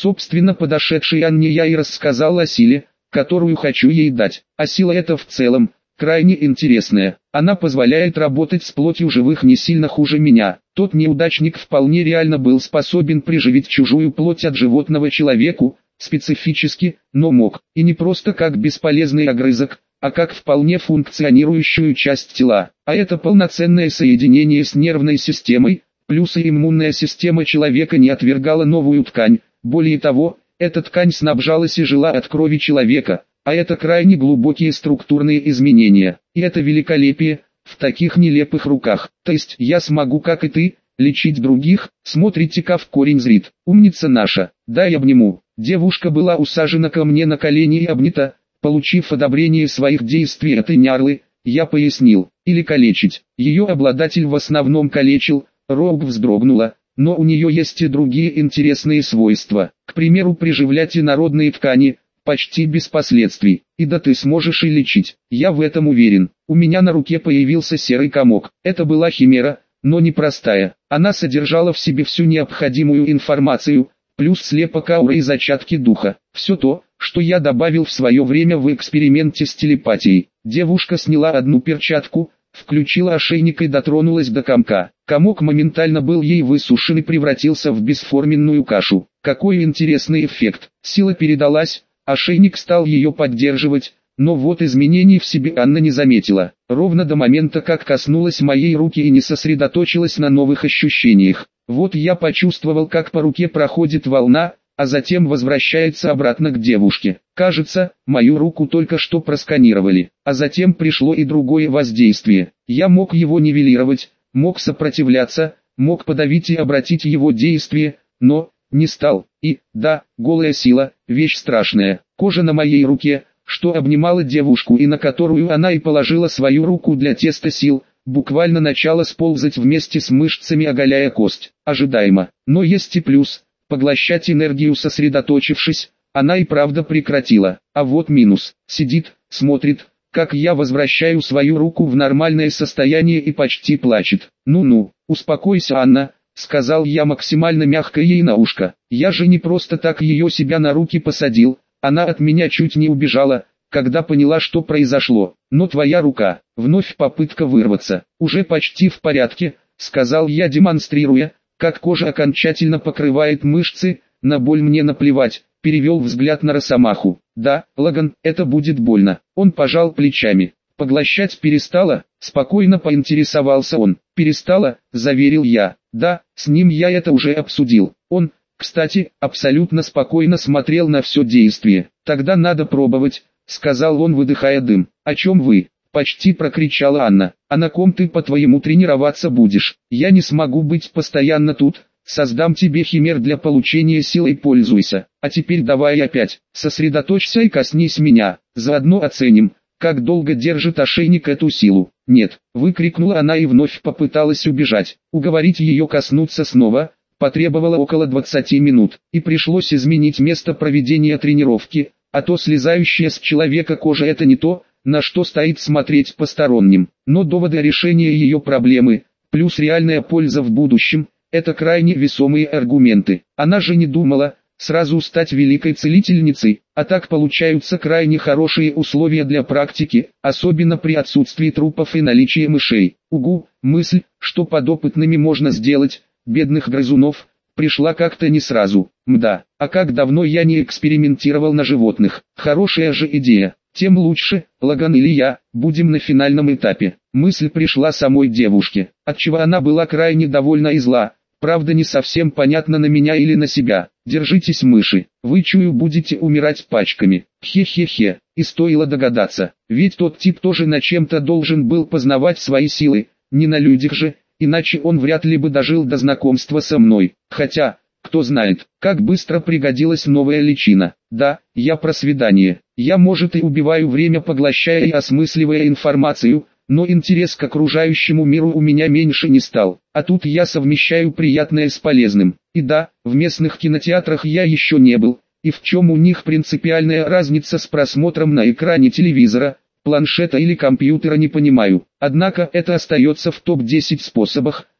Собственно, подошедшей Анне я и рассказал о силе, которую хочу ей дать. А сила эта в целом крайне интересная. Она позволяет работать с плотью живых не сильно хуже меня. Тот неудачник вполне реально был способен приживить чужую плоть от животного человеку, специфически, но мог. И не просто как бесполезный огрызок, а как вполне функционирующую часть тела. А это полноценное соединение с нервной системой, плюс и иммунная система человека не отвергала новую ткань. Более того, эта ткань снабжалась и жила от крови человека. А это крайне глубокие структурные изменения. И это великолепие в таких нелепых руках. То есть я смогу, как и ты, лечить других. Смотрите-ка в корень зрит. Умница наша. Дай обниму. Девушка была усажена ко мне на колени и обнята. Получив одобрение своих действий этой нярлы, я пояснил. Или калечить. Ее обладатель в основном калечил. Роуг вздрогнула. Но у нее есть и другие интересные свойства. К примеру, приживлять инородные ткани почти без последствий. И да ты сможешь и лечить. Я в этом уверен. У меня на руке появился серый комок. Это была химера, но не простая. Она содержала в себе всю необходимую информацию, плюс слепок ауры и зачатки духа. Все то, что я добавил в свое время в эксперименте с телепатией. Девушка сняла одну перчатку, включила ошейник и дотронулась до комка. Комок моментально был ей высушен и превратился в бесформенную кашу. Какой интересный эффект. Сила передалась. Ошейник стал ее поддерживать, но вот изменений в себе Анна не заметила. Ровно до момента, как коснулась моей руки и не сосредоточилась на новых ощущениях. Вот я почувствовал, как по руке проходит волна, а затем возвращается обратно к девушке. Кажется, мою руку только что просканировали. А затем пришло и другое воздействие. Я мог его нивелировать, мог сопротивляться, мог подавить и обратить его действие, но не стал. И, да, голая сила, вещь страшная. Кожа на моей руке, что обнимала девушку и на которую она и положила свою руку для теста сил, буквально начала сползать вместе с мышцами, оголяя кость. Ожидаемо. Но есть и плюс. Поглощать энергию сосредоточившись, она и правда прекратила. А вот минус. Сидит, смотрит, как я возвращаю свою руку в нормальное состояние и почти плачет. Ну-ну, успокойся, Анна. Сказал я максимально мягко ей на ушко. Я же не просто так ее себя на руки посадил. Она от меня чуть не убежала, когда поняла, что произошло. Но твоя рука, вновь попытка вырваться. Уже почти в порядке, сказал я, демонстрируя, как кожа окончательно покрывает мышцы. На боль мне наплевать. Перевел взгляд на Росомаху. Да, Лаган, это будет больно. Он пожал плечами. Поглощать перестала? Спокойно поинтересовался он. Перестала, заверил я. Да, с ним я это уже обсудил. Он, кстати, абсолютно спокойно смотрел на все действие. Тогда надо пробовать, сказал он, выдыхая дым. О чем вы? Почти прокричала Анна. А на ком ты, по-твоему, тренироваться будешь? Я не смогу быть постоянно тут. Создам тебе химер для получения сил и пользуйся. А теперь давай опять, сосредоточься и коснись меня. Заодно оценим, как долго держит ошейник эту силу. Нет, выкрикнула она и вновь попыталась убежать. Уговорить ее коснуться снова потребовало около 20 минут. И пришлось изменить место проведения тренировки, а то слезающая с человека кожа — это не то, на что стоит смотреть посторонним. Но доводы решения ее проблемы, плюс реальная польза в будущем, это крайне весомые аргументы. Она же не думала сразу стать великой целительницей, а так получаются крайне хорошие условия для практики, особенно при отсутствии трупов и наличии мышей. Угу, мысль, что подопытными можно сделать бедных грызунов, пришла как-то не сразу. Мда, а как давно я не экспериментировал на животных. Хорошая же идея. Тем лучше, Лаган или я, будем на финальном этапе. Мысль пришла самой девушке, отчего она была крайне довольна и зла. Правда, не совсем понятно, на меня или на себя. Держитесь, мыши, вы, чую, будете умирать пачками. Хе-хе-хе. И стоило догадаться, ведь тот тип тоже на чем-то должен был познавать свои силы, не на людях же, иначе он вряд ли бы дожил до знакомства со мной. Хотя, кто знает, как быстро пригодилась новая личина. Да, я про свидание. Я, может, и убиваю время, поглощая и осмысливая информацию, но интерес к окружающему миру у меня меньше не стал. А тут я совмещаю приятное с полезным. И да, в местных кинотеатрах я еще не был, и в чем у них принципиальная разница с просмотром на экране телевизора, планшета или компьютера, не понимаю. Однако это остается в топ-10 способах,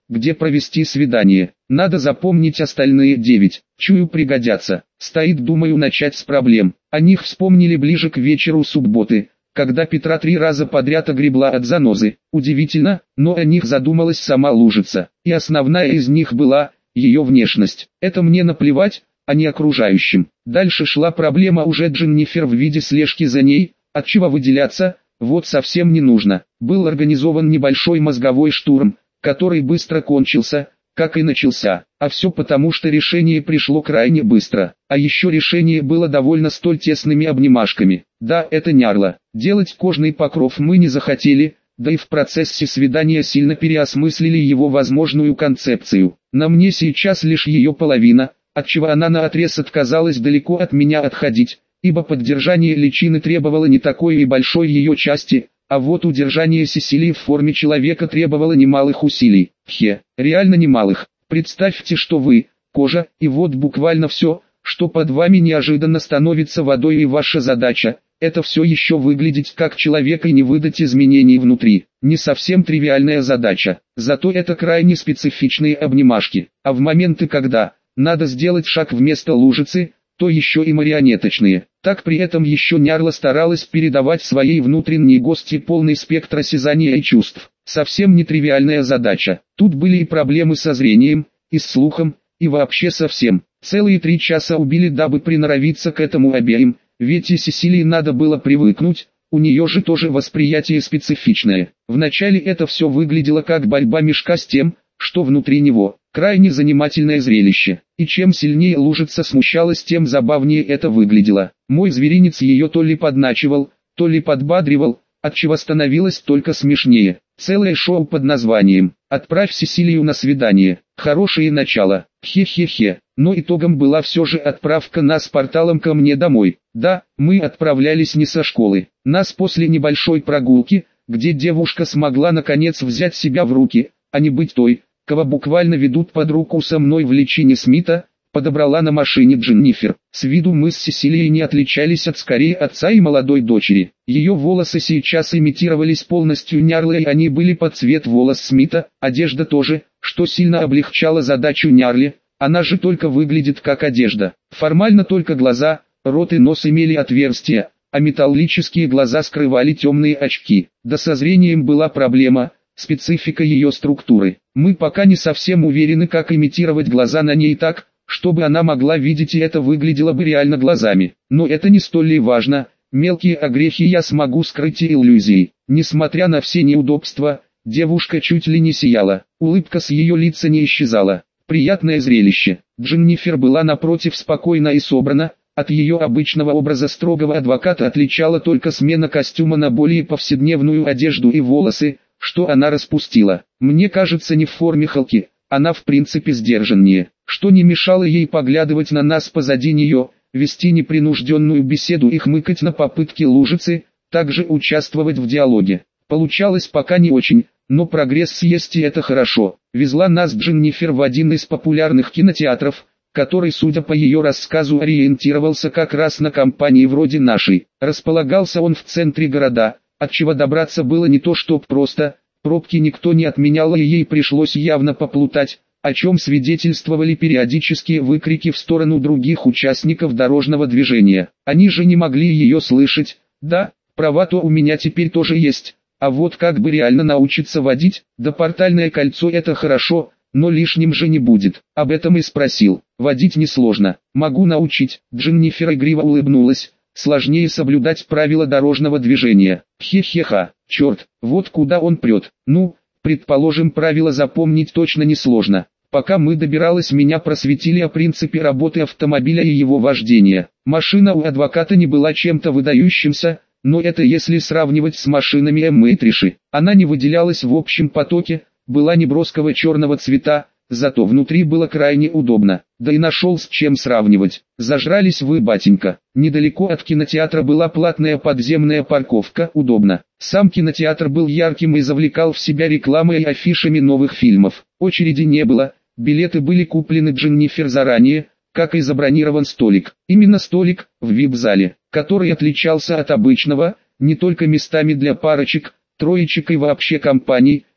где провести свидание. Надо запомнить остальные 9. Чую, пригодятся. Стоит, думаю, начать с проблем. О них вспомнили ближе к вечеру субботы, когда Петра 3 раза подряд огребла от занозы. Удивительно, но о них задумалась сама Лужица. И основная из них была ее внешность. Это мне наплевать, а не окружающим. Дальше шла проблема уже Дженнифер в виде слежки за ней, отчего выделяться, вот совсем не нужно. Был организован небольшой мозговой штурм, который быстро кончился, как и начался. А все потому, что решение пришло крайне быстро. А еще решение было довольно столь тесными обнимашками. Да, это нярло. Делать кожный покров мы не захотели, да и в процессе свидания сильно переосмыслили его возможную концепцию. На мне сейчас лишь ее половина, отчего она наотрез отказалась далеко от меня отходить, ибо поддержание личины требовало не такой и большой ее части, а вот удержание Сесилии в форме человека требовало немалых усилий. Реально немалых. Представьте, что вы, кожа, и вот буквально все, что под вами неожиданно становится водой, и ваша задача – это все еще выглядеть как человек и не выдать изменений внутри. Не совсем тривиальная задача, зато это крайне специфичные обнимашки. А в моменты, когда надо сделать шаг вместо Лужицы, то еще и марионеточные. Так при этом еще Нярла старалась передавать своей внутренней гости полный спектр осязания и чувств. Совсем нетривиальная задача. Тут были и проблемы со зрением, и с слухом, и вообще со всем. Целые 3 часа убили, дабы приноровиться к этому обеим, ведь и Сесилии надо было привыкнуть, у нее же тоже восприятие специфичное. Вначале это все выглядело как борьба мешка с тем, что внутри него. Крайне занимательное зрелище. И чем сильнее Лужица смущалась, тем забавнее это выглядело. Мой зверинец ее то ли подначивал, то ли подбадривал, отчего становилось только смешнее. Целое шоу под названием «Отправь Сесилию на свидание». Хорошее начало. Хе-хе-хе. Но итогом была все же отправка нас порталом ко мне домой. Да, мы отправлялись не со школы. Нас после небольшой прогулки, где девушка смогла наконец взять себя в руки, а не быть той, кого буквально ведут под руку со мной в личине Смита, подобрала на машине Дженнифер. С виду мы с Сесилией не отличались от скорее отца и молодой дочери. Ее волосы сейчас имитировались полностью Нярлой, и они были под цвет волос Смита, одежда тоже, что сильно облегчало задачу Нярли, она же только выглядит как одежда. Формально только глаза, рот и нос имели отверстия, а металлические глаза скрывали темные очки. Да со зрением была проблема, специфика ее структуры. Мы пока не совсем уверены, как имитировать глаза на ней так, чтобы она могла видеть, и это выглядело бы реально глазами. Но это не столь и важно, мелкие огрехи я смогу скрыть и иллюзией. Несмотря на все неудобства, девушка чуть ли не сияла, улыбка с ее лица не исчезала. Приятное зрелище. Дженнифер была напротив спокойна и собрана, от ее обычного образа строгого адвоката отличала только смена костюма на более повседневную одежду и волосы, что она распустила. Мне кажется, не в форме Халки, она в принципе сдержаннее, что не мешало ей поглядывать на нас позади нее, вести непринужденную беседу и хмыкать на попытки Лужицы, также участвовать в диалоге. Получалось пока не очень, но прогресс есть, и это хорошо. Везла нас Дженнифер в один из популярных кинотеатров, который, судя по ее рассказу, ориентировался как раз на компании вроде нашей. Располагался он в центре города, отчего добраться было не то чтоб просто, пробки никто не отменял, и ей пришлось явно поплутать, о чем свидетельствовали периодические выкрики в сторону других участников дорожного движения. Они же не могли ее слышать. Да, права-то у меня теперь тоже есть, а вот как бы реально научиться водить, да портальное кольцо — это хорошо, но лишним же не будет. Об этом и спросил. Водить несложно, могу научить. Дженнифер игриво улыбнулась. Сложнее соблюдать правила дорожного движения. Хе-хе-ха, черт, вот куда он прет. Ну, предположим, правила запомнить точно несложно. Пока мы добирались, меня просветили о принципе работы автомобиля и его вождения. Машина у адвоката не была чем-то выдающимся, но это если сравнивать с машинами Эммы и Триши. Она не выделялась в общем потоке, была неброского черного цвета, зато внутри было крайне удобно. Да и нашел с чем сравнивать. Зажрались вы, батенька. Недалеко от кинотеатра была платная подземная парковка, удобно. Сам кинотеатр был ярким и завлекал в себя рекламой и афишами новых фильмов. Очереди не было, билеты были куплены Дженнифер заранее, как и забронирован столик. Именно столик, в вип-зале, который отличался от обычного, не только местами для парочек, троечек и вообще компаний,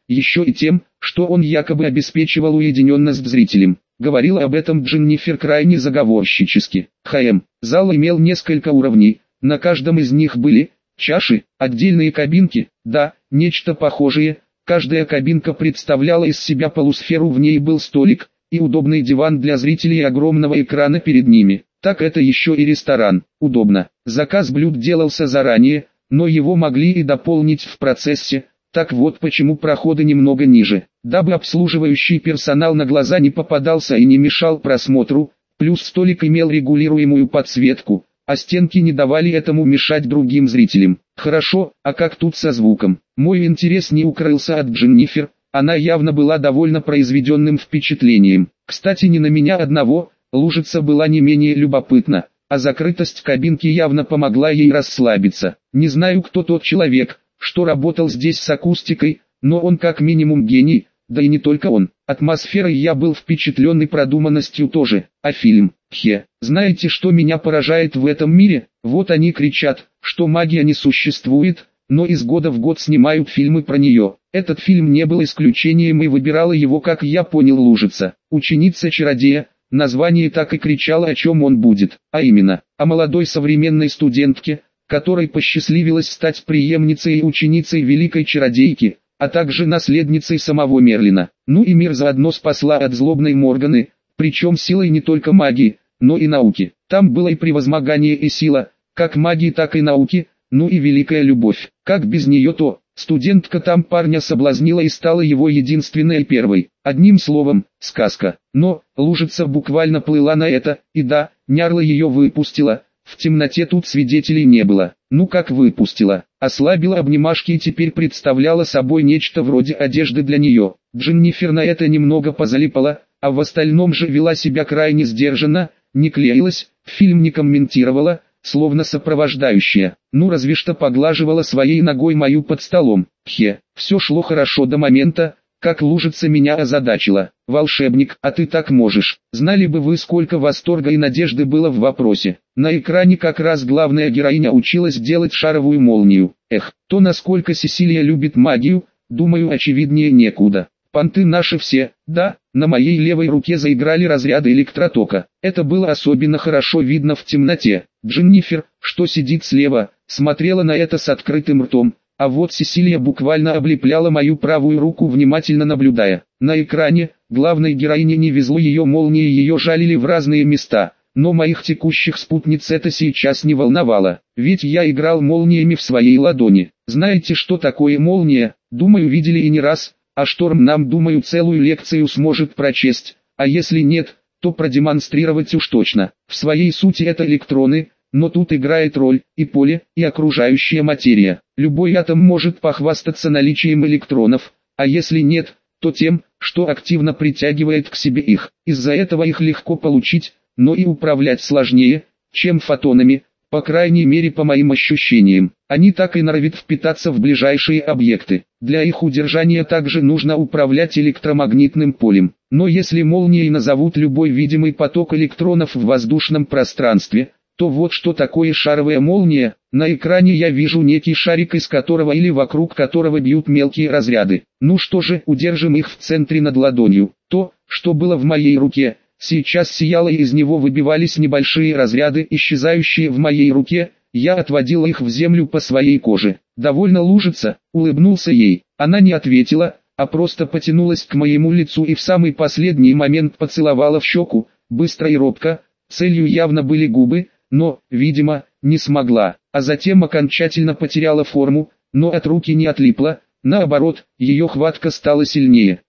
еще и тем, что он якобы обеспечивал уединенность зрителям. Говорила об этом Дженнифер крайне заговорщически. Зал имел несколько уровней, на каждом из них были чаши, отдельные кабинки, да, нечто похожее. Каждая кабинка представляла из себя полусферу, в ней был столик и удобный диван для зрителей огромного экрана перед ними. Так это еще и ресторан. Удобно. Заказ блюд делался заранее, но его могли и дополнить в процессе. Так вот почему проходы немного ниже, дабы обслуживающий персонал на глаза не попадался и не мешал просмотру, плюс столик имел регулируемую подсветку, а стенки не давали этому мешать другим зрителям. Хорошо, а как тут со звуком? Мой интерес не укрылся от Дженнифер, она явно была довольно произведенным впечатлением. Кстати, не на меня одного, Лужица была не менее любопытна, а закрытость кабинки явно помогла ей расслабиться. Не знаю, кто тот человек, что работал здесь с акустикой, но он как минимум гений, да и не только он. Атмосферой я был впечатлен и продуманностью тоже. А фильм? Знаете, что меня поражает в этом мире? Вот они кричат, что магия не существует, но из года в год снимают фильмы про нее. Этот фильм не был исключением и выбирала его, как я понял, Лужица. Ученица-чародея. Название так и кричало, о чем он будет, а именно, о молодой современной студентке, которой посчастливилось стать преемницей и ученицей великой чародейки, а также наследницей самого Мерлина. Ну и мир заодно спасла от злобной Морганы, причем силой не только магии, но и науки. Там было и превозмогание и сила, как магии, так и науки, ну и великая любовь. Как без нее-то? Студентка там парня соблазнила и стала его единственной и первой. Одним словом, сказка. Но Лужица буквально плыла на это, и да, Нярла ее выпустила. В темноте тут свидетелей не было. Ну как выпустила? Ослабила обнимашки и теперь представляла собой нечто вроде одежды для нее. Дженнифер на это немного позалипала, а в остальном же вела себя крайне сдержанно, не клеилась, фильм не комментировала, словно сопровождающая. Ну разве что поглаживала своей ногой мою под столом. Все шло хорошо до момента, как Лужица меня озадачила. «Волшебник, а ты так можешь». Знали бы вы, сколько восторга и надежды было в вопросе. На экране как раз главная героиня училась делать шаровую молнию. То насколько Сесилия любит магию, думаю, очевиднее некуда. Понты наши все, да, на моей левой руке заиграли разряды электротока. Это было особенно хорошо видно в темноте. Дженнифер, что сидит слева, смотрела на это с открытым ртом, а вот Сесилия буквально облепляла мою правую руку, внимательно наблюдая. На экране, главной героине не везло, ее молнии ее жалили в разные места, но моих текущих спутниц это сейчас не волновало, ведь я играл молниями в своей ладони. Знаете, что такое молния? Думаю, видели и не раз. А Шторм нам, думаю, целую лекцию сможет прочесть, а если нет, то продемонстрировать уж точно. В своей сути это электроны, но тут играет роль и поле, и окружающая материя. Любой атом может похвастаться наличием электронов, а если нет, то тем, что активно притягивает к себе их. Из-за этого их легко получить, но и управлять сложнее, чем фотонами, по крайней мере по моим ощущениям. Они так и норовят впитаться в ближайшие объекты. Для их удержания также нужно управлять электромагнитным полем. Но если молнией назовут любой видимый поток электронов в воздушном пространстве, то вот что такое шаровая молния. На экране я вижу некий шарик, из которого или вокруг которого бьют мелкие разряды. Ну что же, удержим их в центре над ладонью. То, что было в моей руке, сейчас сияло, и из него выбивались небольшие разряды, исчезающие в моей руке. Я отводила их в землю по своей коже. Довольно Лужица, улыбнулся ей. Она не ответила, а просто потянулась к моему лицу и в самый последний момент поцеловала в щеку, быстро и робко. Целью явно были губы, но, видимо, не смогла. А затем окончательно потеряла форму, но от руки не отлипла. Наоборот, ее хватка стала сильнее.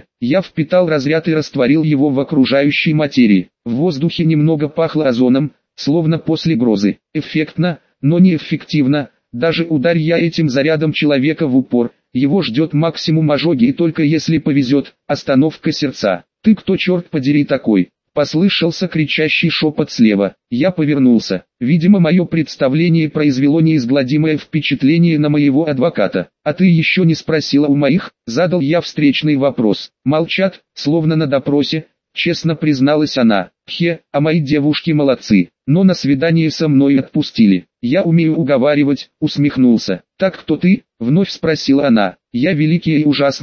Я впитал разряд и растворил его в окружающей материи. В воздухе немного пахло озоном, словно после грозы. Эффектно, но неэффективно. Даже ударь я этим зарядом человека в упор, его ждет максимум ожоги, и только если повезет, остановка сердца. «Ты кто, черт подери, такой?» Послышался кричащий шепот слева. Я повернулся. Видимо, мое представление произвело неизгладимое впечатление на моего адвоката. «А ты еще не спросила у моих?» Задал я встречный вопрос. Молчат, словно на допросе. Честно призналась она. А мои девушки молодцы. Но на свидание со мной отпустили. Я умею уговаривать, усмехнулся. «Так кто ты?» Вновь спросила она. «Я великий и ужасный,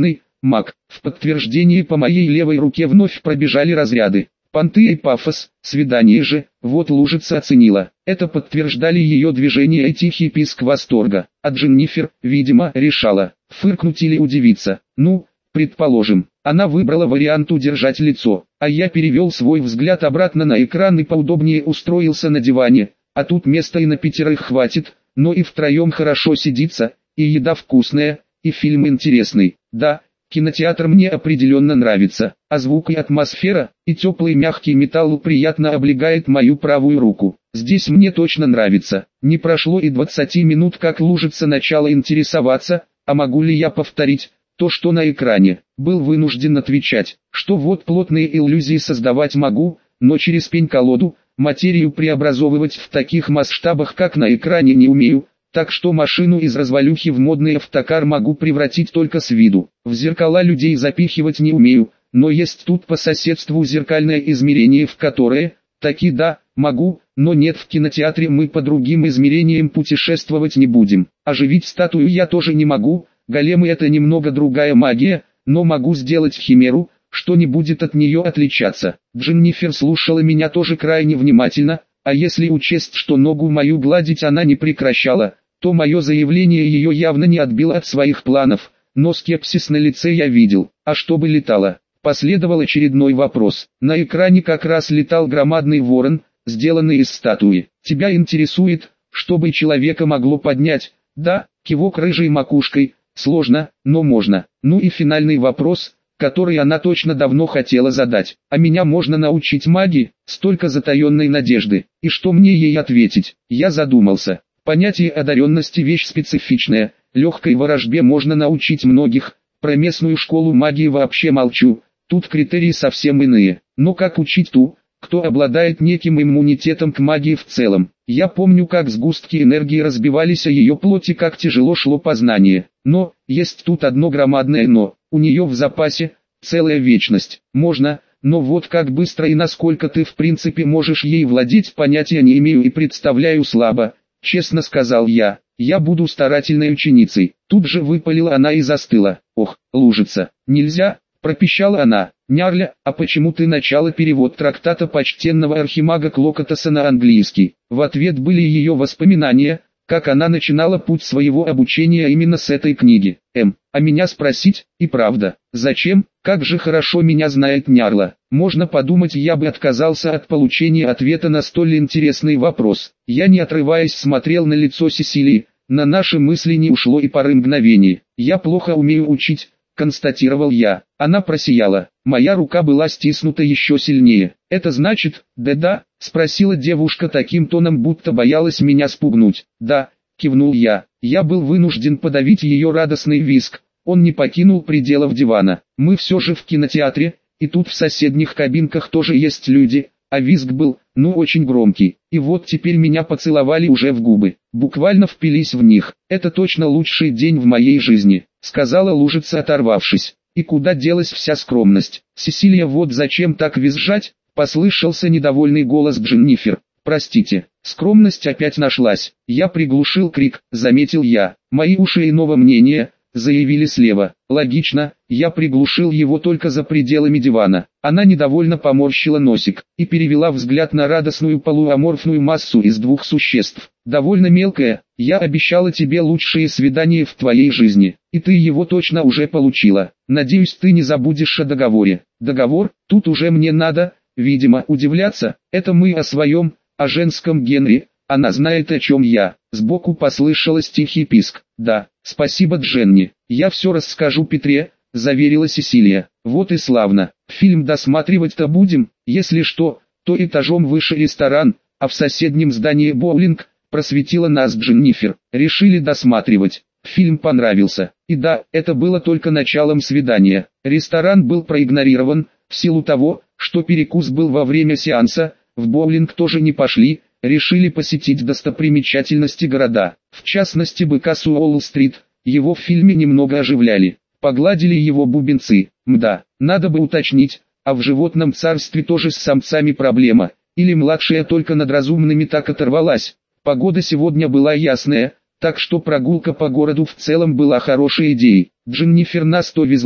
Маг. В подтверждение по моей левой руке вновь пробежали разряды. Понты и пафос, свидание же, вот Лужица оценила. Это подтверждали ее движения и тихий писк восторга. А Дженнифер, видимо, решала, фыркнуть или удивиться. Ну, предположим, она выбрала вариант удержать лицо, а я перевел свой взгляд обратно на экран и поудобнее устроился на диване. А тут места и на 5 хватит, но и втроем хорошо сидится, и еда вкусная, и фильм интересный. Да, кинотеатр мне определенно нравится, а звук и атмосфера, и теплый мягкий металл приятно облегает мою правую руку. Здесь мне точно нравится. Не прошло и 20 минут, как Лужица начала интересоваться, а могу ли я повторить то, что на экране. Был вынужден отвечать, что вот плотные иллюзии создавать могу, но через пень-колоду, материю преобразовывать в таких масштабах, как на экране, не умею, так что машину из развалюхи в модный автокар могу превратить только с виду. В зеркала людей запихивать не умею, но есть тут по соседству зеркальное измерение, в которое, таки да, могу, но нет, в кинотеатре мы по другим измерениям путешествовать не будем. Оживить статую я тоже не могу, големы это немного другая магия, но могу сделать химеру, что не будет от нее отличаться. Дженнифер слушала меня тоже крайне внимательно, а если учесть, что ногу мою гладить она не прекращала, то мое заявление ее явно не отбило от своих планов, но скепсис на лице я видел. А чтобы летало? Последовал очередной вопрос. На экране как раз летал громадный ворон, сделанный из статуи. Тебя интересует, чтобы человека могло поднять? Да, кивок рыжей макушкой. Сложно, но можно. Ну и финальный вопрос, который она точно давно хотела задать. А меня можно научить магии? Столько затаенной надежды. И что мне ей ответить? Я задумался. Понятие одаренности вещь специфичная. Легкой ворожбе можно научить многих. Про местную школу магии вообще молчу. Тут критерии совсем иные. Но как учить ту, кто обладает неким иммунитетом к магии в целом? Я помню, как сгустки энергии разбивались о ее плоти, как тяжело шло познание. Но, есть тут одно громадное но. У нее в запасе целая вечность. Можно, но вот как быстро и насколько ты в принципе можешь ей владеть, понятия не имею и представляю слабо. Честно сказал я, я буду старательной ученицей. Тут же выпалила она и застыла. Ох, Лужица, нельзя, пропищала она. Нярля, а почему ты начала перевод трактата почтенного архимага Клокотаса на английский? В ответ были ее воспоминания, как она начинала путь своего обучения именно с этой книги. А меня спросить, и правда, зачем? Как же хорошо меня знает Нярла. Можно подумать, я бы отказался от получения ответа на столь интересный вопрос. Я не отрываясь смотрел на лицо Сесилии, на наши мысли не ушло и пары мгновений. Я плохо умею учить, констатировал я. Она просияла. Моя рука была стиснута еще сильнее. Это значит, да-да, спросила девушка таким тоном, будто боялась меня спугнуть. Да, кивнул я. Я был вынужден подавить ее радостный визг. Он не покинул пределов дивана. Мы все же в кинотеатре, и тут в соседних кабинках тоже есть люди, а визг был, ну очень громкий. И вот теперь меня поцеловали уже в губы. Буквально впились в них. Это точно лучший день в моей жизни, сказала Лужица, оторвавшись. И куда делась вся скромность? Сесилия, вот зачем так визжать? Послышался недовольный голос Дженнифер. Простите, скромность опять нашлась. Я приглушил крик, заметил я. Мои уши иного мнения, заявили слева. Логично, я приглушил его только за пределами дивана. Она недовольно поморщила носик и перевела взгляд на радостную полуаморфную массу из двух существ. Довольно мелкая, я обещала тебе лучшие свидания в твоей жизни, и ты его точно уже получила. Надеюсь, ты не забудешь о договоре. Договор? Тут уже мне надо, видимо, удивляться. Это мы о своем, о женском Генри. Она знает, о чем я. Сбоку послышалось тихий писк. Да, спасибо, Дженни. Я все расскажу Петре, заверила Сесилия. Вот и славно. Фильм досматривать-то будем, если что, то этажом выше ресторан, а в соседнем здании боулинг, просветила нас Дженнифер. Решили досматривать. Фильм понравился. И да, это было только началом свидания. Ресторан был проигнорирован, в силу того, что перекус был во время сеанса, в боулинг тоже не пошли, решили посетить достопримечательности города. В частности быка с Уолл-стрит, его в фильме немного оживляли. Погладили его бубенцы. Мда, надо бы уточнить, а в животном царстве тоже с самцами проблема, или младшая только над разумными так оторвалась. Погода сегодня была ясная, так что прогулка по городу в целом была хорошей идеей. Дженнифер нас то везла,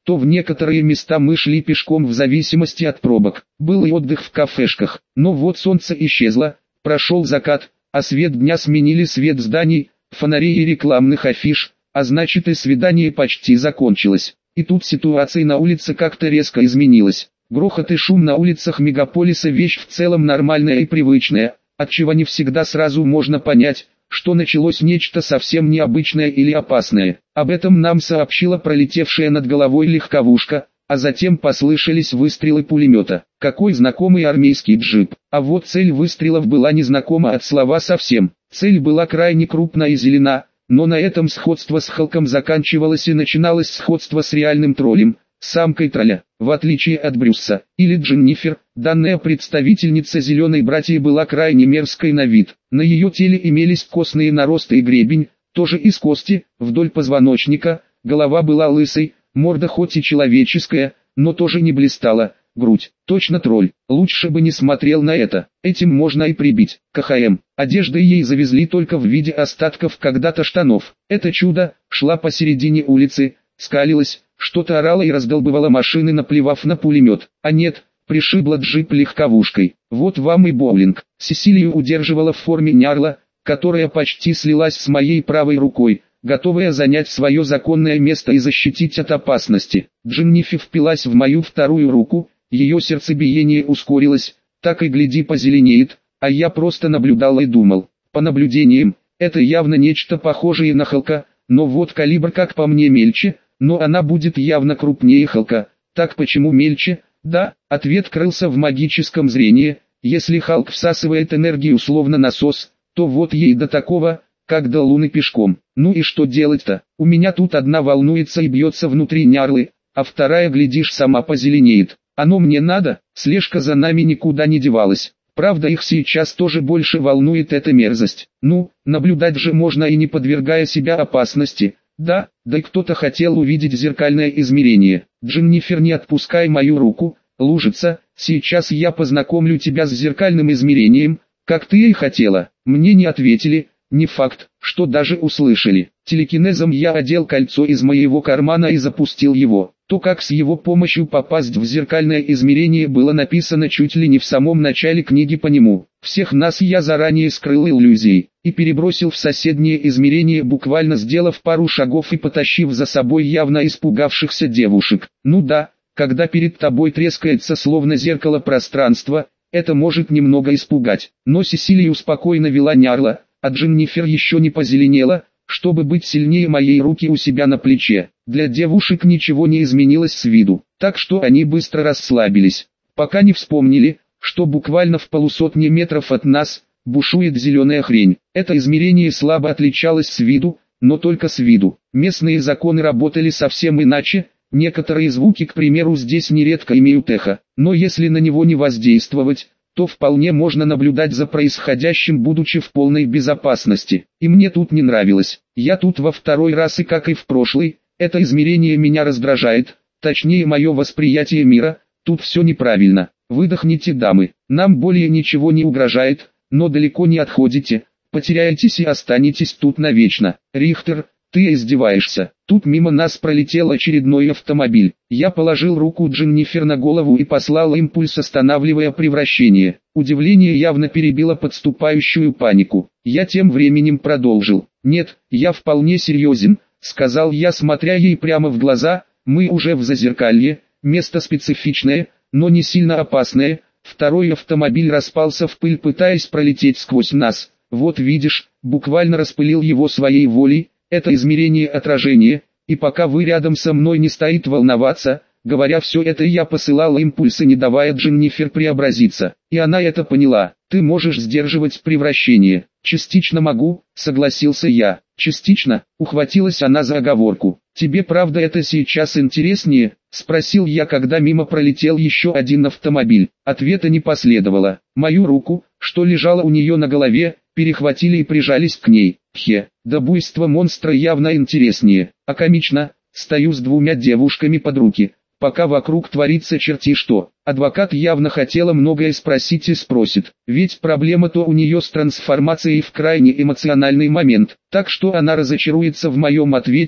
то в некоторые места мы шли пешком в зависимости от пробок. Был и отдых в кафешках, но вот солнце исчезло, прошел закат, а свет дня сменили свет зданий, фонарей и рекламных афиш, а значит и свидание почти закончилось. И тут ситуация на улице как-то резко изменилась. Грохот и шум на улицах мегаполиса вещь в целом нормальная и привычная, отчего не всегда сразу можно понять, что началось нечто совсем необычное или опасное. Об этом нам сообщила пролетевшая над головой легковушка, а затем послышались выстрелы пулемета. Какой знакомый армейский джип. А вот цель выстрелов была незнакома от слова совсем. Цель была крайне крупна и зелена, но на этом сходство с Халком заканчивалось и начиналось сходство с реальным троллем, самкой тролля. В отличие от Брюса или Дженнифер, данная представительница зеленой братьи была крайне мерзкой на вид. На ее теле имелись костные наросты и гребень, тоже из кости, вдоль позвоночника, голова была лысой, морда хоть и человеческая, но тоже не блистала, грудь, точно тролль. Лучше бы не смотрел на это, этим можно и прибить. КХМ. Одежды ей завезли только в виде остатков когда-то штанов. Это чудо, шла посередине улицы, скалилась, что-то орала и раздолбывала машины, наплевав на пулемет. А нет, пришибла джип легковушкой. Вот вам и боулинг. Сесилию удерживала в форме нярла, которая почти слилась с моей правой рукой, готовая занять свое законное место и защитить от опасности. Дженнифер впилась в мою вторую руку, ее сердцебиение ускорилось, так и гляди позеленеет, а я просто наблюдал и думал. По наблюдениям, это явно нечто похожее на Халка, но вот калибр как по мне мельче, но она будет явно крупнее Халка. Так почему мельче? Да, ответ крылся в магическом зрении. Если Халк всасывает энергию словно насос, то вот ей до такого, как до Луны пешком. Ну и что делать-то? У меня тут одна волнуется и бьется внутри нярлы, а вторая, глядишь, сама позеленеет. Оно мне надо? Слежка за нами никуда не девалась. Правда, их сейчас тоже больше волнует эта мерзость. Ну, наблюдать же можно и не подвергая себя опасности. Да и кто-то хотел увидеть зеркальное измерение. Дженнифер, не отпускай мою руку, лужица, сейчас я познакомлю тебя с зеркальным измерением, как ты и хотела. Мне не ответили, не факт, что даже услышали. Телекинезом я одел кольцо из моего кармана и запустил его. То, как с его помощью попасть в зеркальное измерение, было написано чуть ли не в самом начале книги по нему. Всех нас я заранее скрыл иллюзией и перебросил в соседнее измерение, буквально сделав пару шагов и потащив за собой явно испугавшихся девушек. Ну да, когда перед тобой трескается словно зеркало пространство, это может немного испугать. Но Сесилию спокойно вела нярла, а Дженнифер еще не позеленела, чтобы быть сильнее моей руки у себя на плече. Для девушек ничего не изменилось с виду, так что они быстро расслабились, пока не вспомнили, что буквально в полусотни метров от нас бушует зеленая хрень. Это измерение слабо отличалось с виду, но только с виду. Местные законы работали совсем иначе, некоторые звуки, к примеру, здесь нередко имеют эхо, но если на него не воздействовать, то вполне можно наблюдать за происходящим, будучи в полной безопасности. И мне тут не нравилось. Я тут во второй раз, и как и в прошлый, это измерение меня раздражает, точнее мое восприятие мира, тут все неправильно. Выдохните, дамы, нам более ничего не угрожает, но далеко не отходите, потеряетесь и останетесь тут навечно. Рихтер, ты издеваешься. Тут мимо нас пролетел очередной автомобиль. Я положил руку Дженнифер на голову и послал импульс, останавливая превращение. Удивление явно перебило подступающую панику. Я тем временем продолжил. Нет, я вполне серьезен, сказал я, смотря ей прямо в глаза. Мы уже в Зазеркалье, место специфичное, но не сильно опасное. Второй автомобиль распался в пыль, пытаясь пролететь сквозь нас. Вот видишь, буквально распылил его своей волей. Это измерение отражения, и пока вы рядом со мной, не стоит волноваться. Говоря все это, я посылал импульсы, не давая Дженнифер преобразиться, и она это поняла. Ты можешь сдерживать превращение. Частично могу, согласился я. Частично, ухватилась она за оговорку. Тебе правда это сейчас интереснее? Спросил я, когда мимо пролетел еще один автомобиль. Ответа не последовало. Мою руку, что лежала у нее на голове, перехватили и прижались к ней. Да буйство монстра явно интереснее. А комично, стою с двумя девушками под руки, пока вокруг творится черти что. Адвокат явно хотела многое спросить и спросит, ведь проблема-то у нее с трансформацией в крайне эмоциональный момент, так что она разочаруется в моем ответе,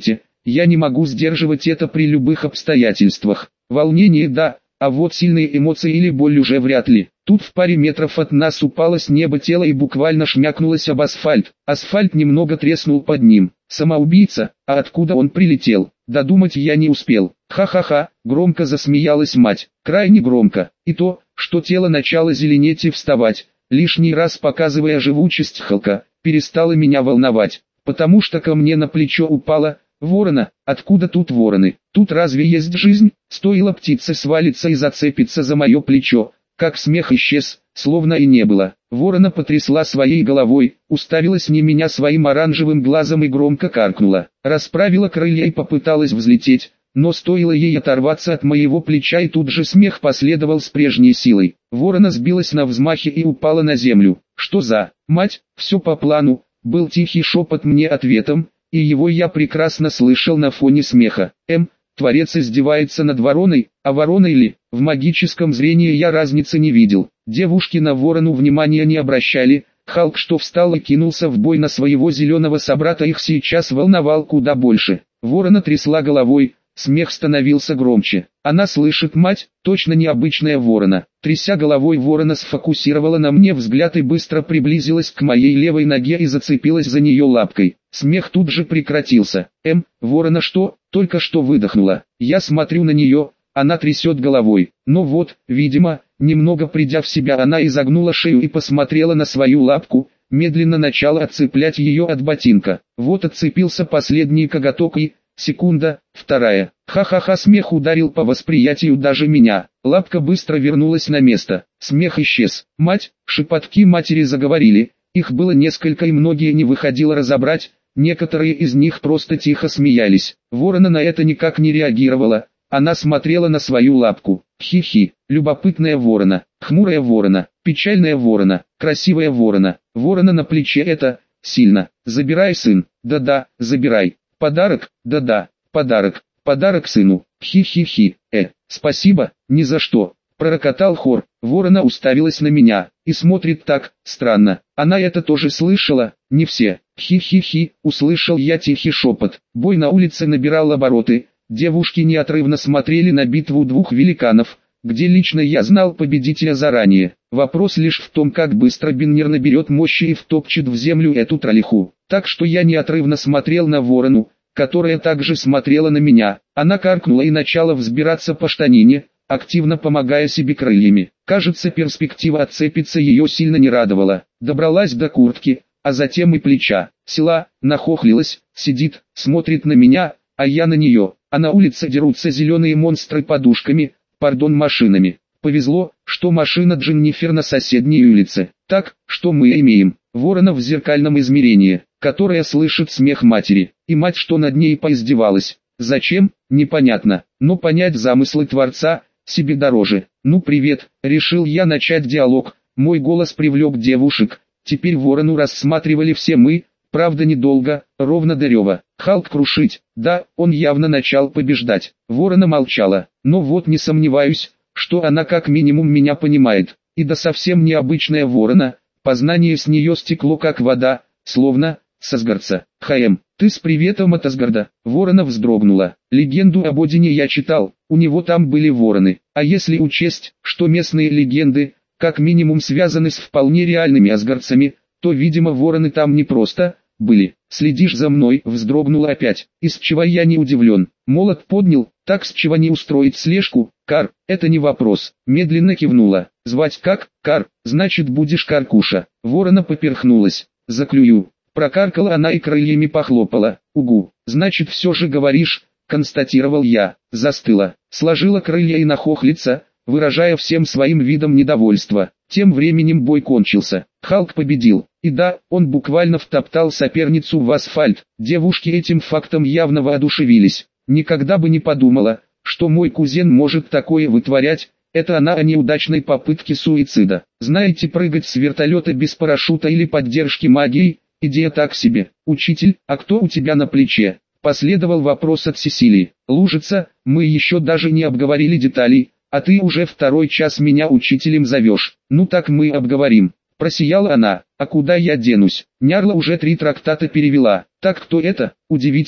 Я не могу сдерживать это при любых обстоятельствах. Волнение да, а вот сильные эмоции или боль уже вряд ли. Тут в паре метров от нас упало с неба тело и буквально шмякнулось об асфальт. Асфальт немного треснул под ним. Самоубийца, а откуда он прилетел? Додумать я не успел. Ха-ха-ха, громко засмеялась мать. Крайне громко. И то, что тело начало зеленеть и вставать, лишний раз показывая живучесть Халка, перестало меня волновать. Потому что ко мне на плечо упала ворона. Откуда тут вороны? Тут разве есть жизнь? Стоило птице свалиться и зацепиться за мое плечо, как смех исчез, словно и не было. Ворона потрясла своей головой, уставилась на меня своим оранжевым глазом и громко каркнула. Расправила крылья и попыталась взлететь, но стоило ей оторваться от моего плеча, и тут же смех последовал с прежней силой. Ворона сбилась на взмахе и упала на землю. Что за мать, все по плану, был тихий шепот мне ответом, и его я прекрасно слышал на фоне смеха. Творец издевается над вороной, а вороной ли? В магическом зрении я разницы не видел. Девушки на ворону внимания не обращали. Халк, что встал и кинулся в бой на своего зеленого собрата, их сейчас волновал куда больше. Ворона трясла головой, смех становился громче. Она слышит мать, точно необычная ворона. Тряся головой, ворона сфокусировала на мне взгляд и быстро приблизилась к моей левой ноге и зацепилась за нее лапкой. Смех тут же прекратился. Ворона что? Только что выдохнула. Я смотрю на нее, она трясет головой. Но вот, видимо, немного придя в себя, она изогнула шею и посмотрела на свою лапку, медленно начала отцеплять ее от ботинка. Вот отцепился последний коготок и... Секунда, вторая. Ха-ха-ха, смех ударил по восприятию даже меня. Лапка быстро вернулась на место. Смех исчез. Мать, шепотки матери заговорили. Их было несколько и многие не выходило разобрать. Некоторые из них просто тихо смеялись. Ворона на это никак не реагировала. Она смотрела на свою лапку. Хи-хи. Любопытная ворона. Хмурая ворона. Печальная ворона. Красивая ворона. Ворона на плече — это... сильно. Забирай, сын. Да-да, забирай. Подарок, да-да, подарок, подарок сыну, хи-хи-хи, спасибо, ни за что, пророкотал хор. Ворона уставилась на меня, и смотрит так, странно, она это тоже слышала, не все, хи-хи-хи, услышал я тихий шепот. Бой на улице набирал обороты, девушки неотрывно смотрели на битву двух великанов, где лично я знал победителя заранее. Вопрос лишь в том, как быстро Беннер наберет мощи и втопчет в землю эту троллиху. Так что я неотрывно смотрел на ворону, которая также смотрела на меня. Она каркнула и начала взбираться по штанине, активно помогая себе крыльями. Кажется, перспектива отцепиться ее сильно не радовала. Добралась до куртки, а затем и плеча. Села, нахохлилась, сидит, смотрит на меня, а я на нее. А на улице дерутся зеленые монстры подушками, машинами. Повезло, что машина Дженнифер на соседней улице. Так, что мы имеем? Ворона в зеркальном измерении, которая слышит смех матери, и мать, что над ней поиздевалась. Зачем? Непонятно, но понять замыслы Творца себе дороже. Ну привет, решил я начать диалог, мой голос привлек девушек, теперь ворону рассматривали все мы, правда недолго, ровно до рева. Халк крушить, да, он явно начал побеждать. Ворона молчала, но вот не сомневаюсь, что она как минимум меня понимает. И да совсем необычная ворона, познание с нее стекло как вода, словно с Асгарда. Ты с приветом от Асгарда. Ворона вздрогнула. Легенду об Одине я читал, у него там были вороны. А если учесть, что местные легенды, как минимум связаны с вполне реальными асгардцами, то видимо вороны там не просто были. Следишь за мной, вздрогнула опять. Из чего я не удивлен. Молот поднял, так с чего не устроить слежку? Кар, это не вопрос. Медленно кивнула. Звать как? Кар, значит будешь Каркуша. Ворона поперхнулась. Заклюю. Прокаркала она и крыльями похлопала. Угу, значит все же говоришь, констатировал я. Застыла, сложила крылья и нахохлится, выражая всем своим видом недовольство. Тем временем бой кончился. Халк победил. И да, он буквально втоптал соперницу в асфальт. Девушки этим фактом явно воодушевились. Никогда бы не подумала, что мой кузен может такое вытворять. Это она о неудачной попытке суицида. Знаете, прыгать с вертолета без парашюта или поддержки магией – идея так себе. Учитель, а кто у тебя на плече? Последовал вопрос от Сесилии. Лужица, мы еще даже не обговорили деталей, а ты уже второй час меня учителем зовешь. Ну так мы обговорим. Просияла она. А куда я денусь? Нярла уже 3 трактата перевела. Так кто это? Удивительно,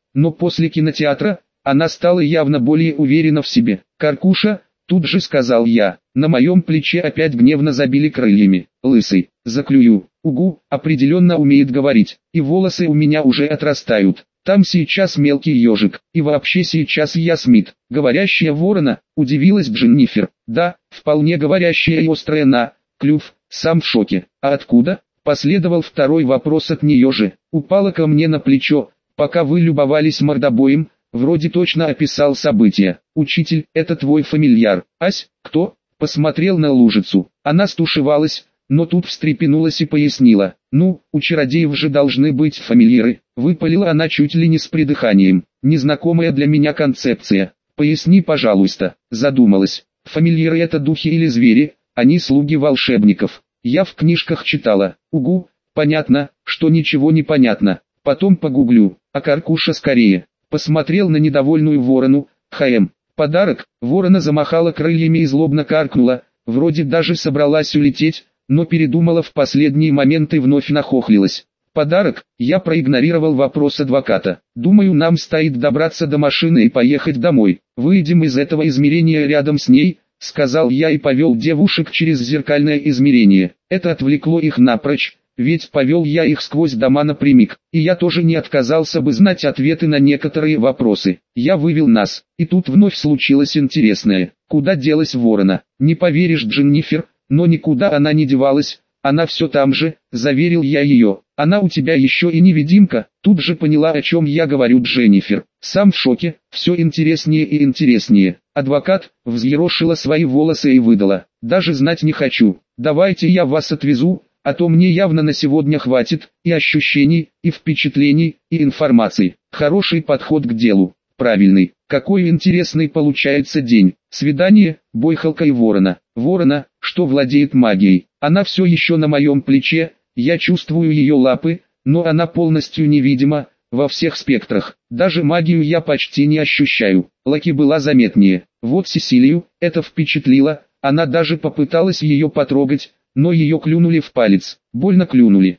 но после кинотеатра, она стала явно более уверена в себе. «Каркуша», тут же сказал я, на моем плече опять гневно забили крыльями. «Лысый, заклюю». Угу, определенно умеет говорить, и волосы у меня уже отрастают. Там сейчас мелкий ежик, и вообще сейчас я Смит. Говорящая ворона, удивилась Дженнифер. Да, вполне говорящая и острая на клюв, сам в шоке. А откуда? Последовал второй вопрос от нее же. Упала ко мне на плечо, пока вы любовались мордобоем, вроде точно описал события. Учитель, это твой фамильяр. Ась, кто? Посмотрел на лужицу. Она стушевалась, но тут встрепенулась и пояснила. Ну, у чародеев же должны быть фамильяры. Выпалила она чуть ли не с придыханием. Незнакомая для меня концепция. Поясни, пожалуйста. Задумалась. Фамильяры это духи или звери, они слуги волшебников. Я в книжках читала. Угу, понятно, что ничего не понятно. Потом погуглю. А Каркуша скорее. Посмотрел на недовольную ворону. Подарок. Ворона замахала крыльями и злобно каркнула. Вроде даже собралась улететь, но передумала в последний момент и вновь нахохлилась. Подарок, я проигнорировал вопрос адвоката. Думаю, нам стоит добраться до машины и поехать домой. Выйдем из этого измерения рядом с ней, сказал я и повел девушек через зеркальное измерение. Это отвлекло их напрочь, ведь повел я их сквозь дома напрямик, и я тоже не отказался бы знать ответы на некоторые вопросы. Я вывел нас, и тут вновь случилось интересное. Куда делась ворона? Не поверишь, Дженнифер, но никуда она не девалась, она все там же, заверил я ее. Она у тебя еще и невидимка, тут же поняла, о чем я говорю, Дженнифер. Сам в шоке, все интереснее и интереснее. Адвокат взъерошила свои волосы и выдала. Даже знать не хочу, давайте я вас отвезу, а то мне явно на сегодня хватит и ощущений, и впечатлений, и информации. Хороший подход к делу, правильный. Какой интересный получается день. Свидание, Бойхалка и Ворона. Ворона, что владеет магией. Она все еще на моем плече, я чувствую ее лапы, но она полностью невидима, во всех спектрах. Даже магию я почти не ощущаю. Лаки была заметнее. Вот Сесилию, это впечатлило, она даже попыталась ее потрогать, но ее клюнули в палец. Больно клюнули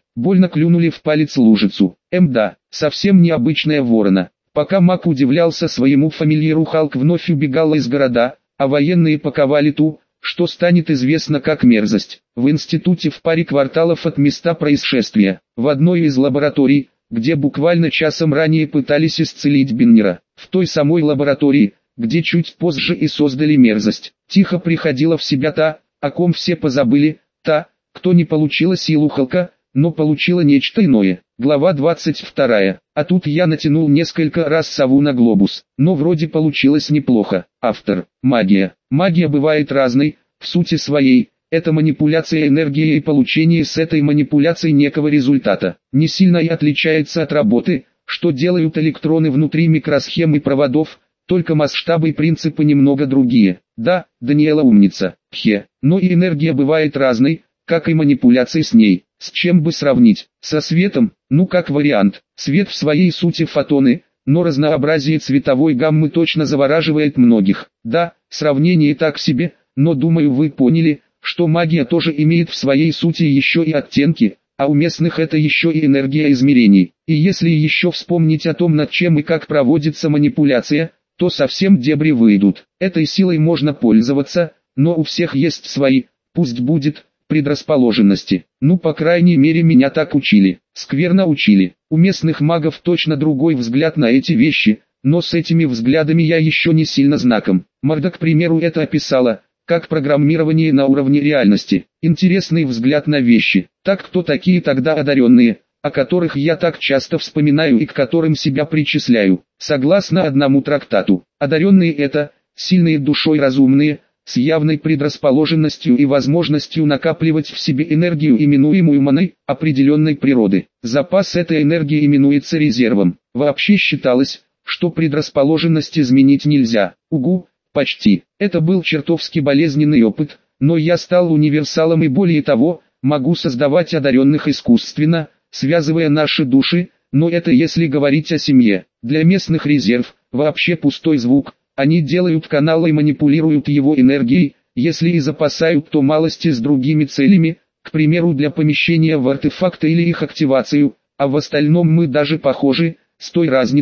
в палец лужицу. Да, совсем необычная ворона. Пока маг удивлялся своему фамильяру, Халк вновь убегала из города, а военные паковали ту, что станет известно как мерзость. В институте в паре кварталов от места происшествия, в одной из лабораторий, где буквально часом ранее пытались исцелить Биннера. В той самой лаборатории, где чуть позже и создали мерзость. Тихо приходила в себя та, о ком все позабыли, та, кто не получила силу Халка, но получила нечто иное. Глава 22. А тут я натянул несколько раз сову на глобус, но вроде получилось неплохо. Автор. Магия. Магия бывает разной, в сути своей. Это манипуляция энергией и получение с этой манипуляцией некого результата. Не сильно и отличается от работы, что делают электроны внутри микросхем и проводов, только масштабы и принципы немного другие. Да, Даниэла умница. Но и энергия бывает разной, как и манипуляции с ней. С чем бы сравнить? Со светом? Ну как вариант. Свет в своей сути фотоны, но разнообразие цветовой гаммы точно завораживает многих. Да, сравнение так себе, но думаю, вы поняли, что магия тоже имеет в своей сути еще и оттенки, а у местных это еще и энергия измерений. И если еще вспомнить о том, над чем и как проводится манипуляция, то совсем дебри выйдут. Этой силой можно пользоваться, но у всех есть свои, пусть будет, предрасположенности. Ну, по крайней мере, меня так учили. Скверно учили. У местных магов точно другой взгляд на эти вещи, но с этими взглядами я еще не сильно знаком. Морда, к примеру, это описала, как программирование на уровне реальности. Интересный взгляд на вещи. Так кто такие тогда одаренные, о которых я так часто вспоминаю и к которым себя причисляю? Согласно одному трактату, одаренные это, сильные душой разумные, с явной предрасположенностью и возможностью накапливать в себе энергию, именуемую маной, определенной природы. Запас этой энергии именуется резервом. Вообще считалось, что предрасположенность изменить нельзя. Угу, почти. Это был чертовски болезненный опыт, но я стал универсалом и более того, могу создавать одаренных искусственно, связывая наши души, но это если говорить о семье. Для местных резерв, вообще пустой звук. Они делают канал и манипулируют его энергией, если и запасают, то малости с другими целями, к примеру для помещения в артефакты или их активацию, а в остальном мы даже похожи, с той разницей,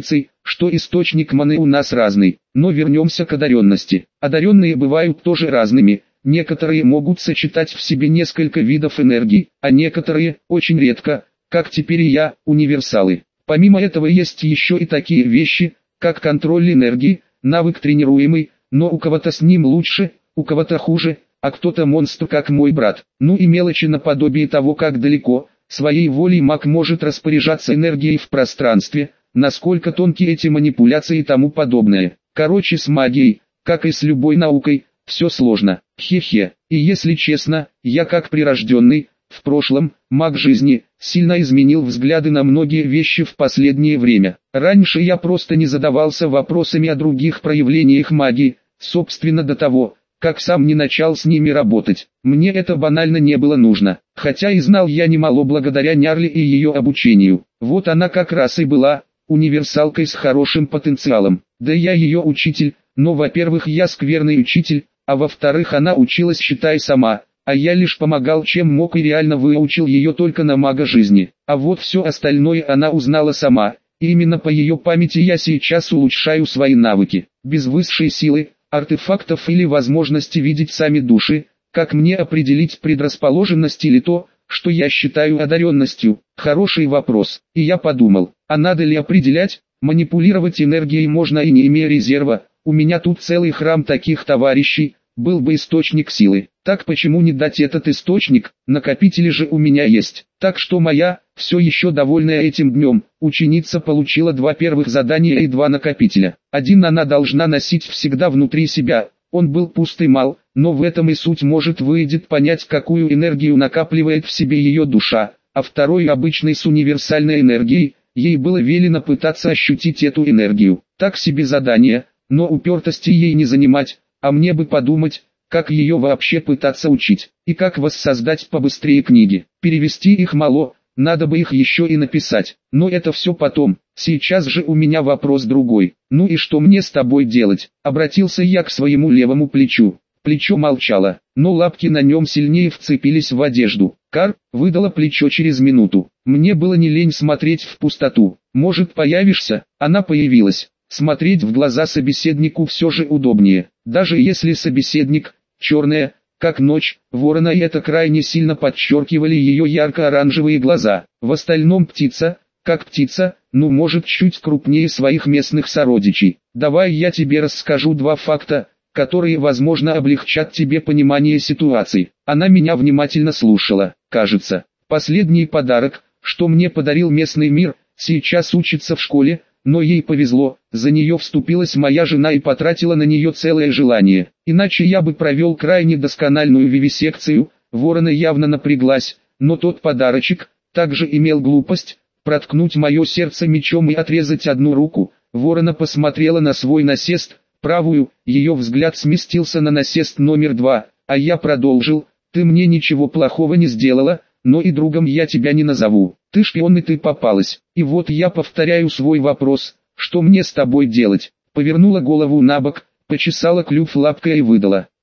что источник маны у нас разный. Но вернемся к одаренности. Одаренные бывают тоже разными. Некоторые могут сочетать в себе несколько видов энергии, а некоторые, очень редко, как теперь и я, универсалы. Помимо этого есть еще и такие вещи, как контроль энергии, навык тренируемый, но у кого-то с ним лучше, у кого-то хуже, а кто-то монстр, как мой брат. Ну и мелочи наподобие того, как далеко, своей волей маг может распоряжаться энергией в пространстве, насколько тонки эти манипуляции и тому подобное. Короче, с магией, как и с любой наукой, все сложно. Хе-хе. И если честно, я как прирожденный, в прошлом, маг жизни, сильно изменил взгляды на многие вещи в последнее время. Раньше я просто не задавался вопросами о других проявлениях магии, собственно до того, как сам не начал с ними работать. Мне это банально не было нужно, хотя и знал я немало благодаря Нярли и ее обучению. Вот она как раз и была, универсалкой с хорошим потенциалом. Да я ее учитель, но во-первых я скверный учитель, а во-вторых она училась считай сама, а я лишь помогал чем мог и реально выучил ее только на мага жизни. А вот все остальное она узнала сама, и именно по ее памяти я сейчас улучшаю свои навыки. Без высшей силы, артефактов или возможности видеть сами души, как мне определить предрасположенность или то, что я считаю одаренностью? Хороший вопрос. И я подумал, а надо ли определять, манипулировать энергией можно и не имея резерва, у меня тут целый храм таких товарищей, был бы источник силы. Так почему не дать этот источник, накопители же у меня есть. Так что моя, все еще довольная этим днем, ученица получила 2 первых задания и 2 накопителя. Один она должна носить всегда внутри себя, он был пуст и мал, но в этом и суть может выйдет понять какую энергию накапливает в себе ее душа, а второй обычный с универсальной энергией, ей было велено пытаться ощутить эту энергию. Так себе задание, но упертости ей не занимать, а мне бы подумать, как ее вообще пытаться учить, и как воссоздать побыстрее книги. Перевести их мало, надо бы их еще и написать, но это все потом, сейчас же у меня вопрос другой. Ну и что мне с тобой делать? Обратился я к своему левому плечу. Плечо молчало, но лапки на нем сильнее вцепились в одежду. Кар, выдало плечо через минуту. Мне было не лень смотреть в пустоту. Может появишься? Она появилась. Смотреть в глаза собеседнику все же удобнее, даже если собеседник, черная, как ночь, ворона, и это крайне сильно подчеркивали ее ярко-оранжевые глаза. В остальном птица, как птица, ну может чуть крупнее своих местных сородичей. Давай я тебе расскажу 2 факта, которые возможно облегчат тебе понимание ситуации. Она меня внимательно слушала. Кажется, последний подарок, что мне подарил местный мир, сейчас учится в школе, но ей повезло, за нее вступилась моя жена и потратила на нее целое желание. Иначе я бы провел крайне доскональную вивисекцию, ворона явно напряглась, но тот подарочек, также имел глупость, проткнуть мое сердце мечом и отрезать одну руку. Ворона посмотрела на свой насест, правую, ее взгляд сместился на насест номер 2, а я продолжил, ты мне ничего плохого не сделала, но и другом я тебя не назову. Ты шпион и ты попалась. И вот я повторяю свой вопрос, что мне с тобой делать? Повернула голову на бок, почесала клюв лапкой и выдала.